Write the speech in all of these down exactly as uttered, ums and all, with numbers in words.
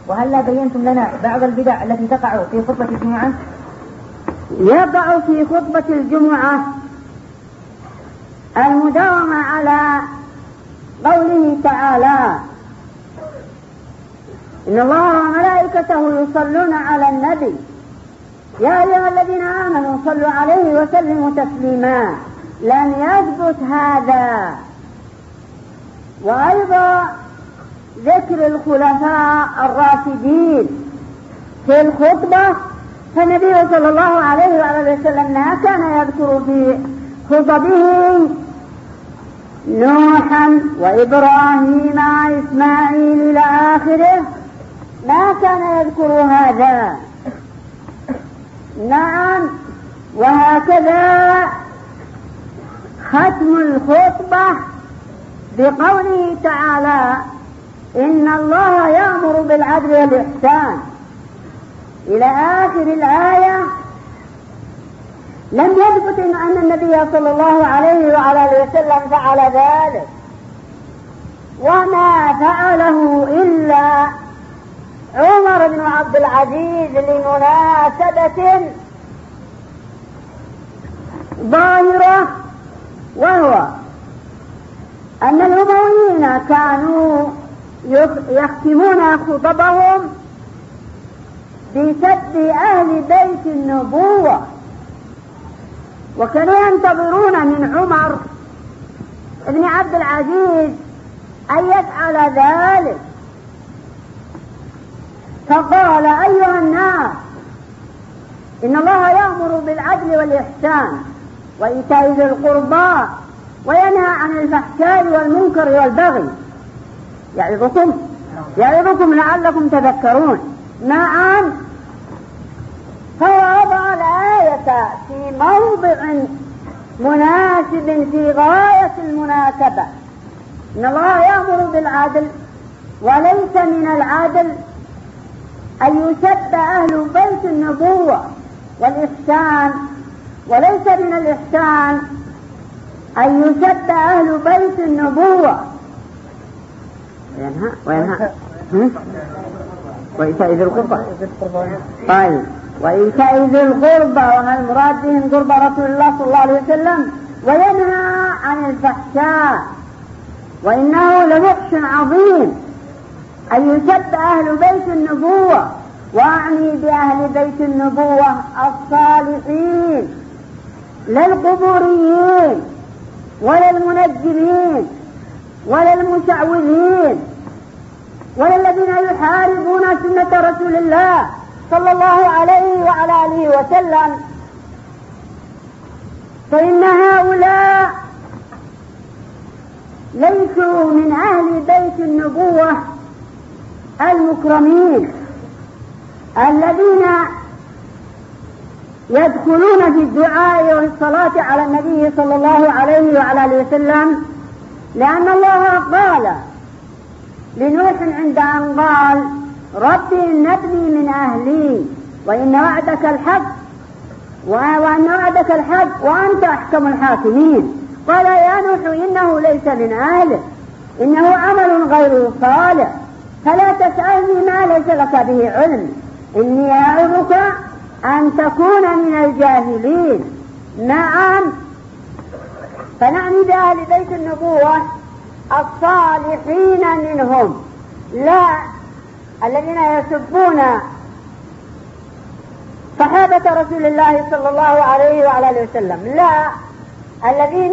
وهلا بينتم لنا بعض البدع التي تقع في خطبة الجمعة؟ يقع في خطبة الجمعة المداومة على قوله تعالى: إن الله وملائكته يصلون على النبي يا أيها الذين آمنوا صلوا عليه وسلموا تسليما. لم يثبت هذا. وأيضا ذكر الخلفاء الراشدين في الخطبة، فالنبي صلى الله عليه وآله وسلم ما كان يذكر في خطبه نوحا وإبراهيم وإسماعيل إلى آخره، ما كان يذكر هذا. نعم. وهكذا ختم الخطبة بقوله تعالى: إن الله يأمر بالعدل والإحسان إلى آخر الآية. لم يثبت أن النبي صلى الله عليه وعلى وسلم فعل ذلك، وما فعله إلا عمر بن عبد العزيز لمناسبة ظاهرة، وهو أن الأمويين كانوا يختمون خطبهم بسب أهل بيت النبوة، وكانوا ينتظرون من عمر بن عبد العزيز أن يفعل ذلك. فقال: أيها الناس، إن الله يأمر بالعدل والإحسان وإيتاء ذي القربى وينهى عن الفحشاء والمنكر والبغي يعظكم يعظكم لعلكم تذكرون. نعم. فوضع الآية في موضع مناسب في غاية المناسبة. إن الله يأمر بالعدل، وليس من العدل أن يسب أهل بيت النبوة، والإحسان وليس من الإحسان أن يسب أهل بيت النبوة. وينهى وينهى وإيتاء ذي القربى. طيب، وإيتاء ذي القربى، وما المراد بهم قرب رسول الله صلى الله عليه وسلم. وينهى عن الفحشاء، وإنه لفحش عظيم أن يسب أهل بيت النبوة، وأعني بأهل بيت النبوة الصالحين، لا القبوريين ولا المنجمين ولا المشعوذين ولا الذين يحاربون سنة رسول الله صلى الله عليه وعلى آله وسلم، فإن هؤلاء ليسوا من أهل بيت النبوة المكرمين الذين يدخلون في الدعاء والصلاة على النبي صلى الله عليه وعلى آله وسلم، لأن الله قال لنوح عند أن قال: ربي إن ابني من أهلي وإن وعدك الحق وأن وعدك الحق وأنت أحكم الحاكمين. قال: يا نوح إنه ليس من أهله، إنه عمل غير صالح، فلا تسألني ما ليس لك به علم، إني أعظك أن تكون من الجاهلين. نعم. فنعني بأهل بيت النبوة الصالحين منهم، لا الذين يسبون صحابة رسول الله صلى الله عليه وعلى آله وسلم، لا الذين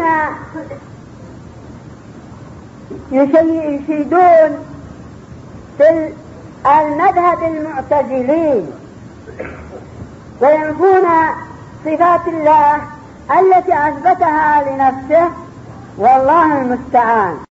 يشيدون في المذهب المعتزلين وينفون صفات الله التي أثبتها لنفسه، والله المستعان.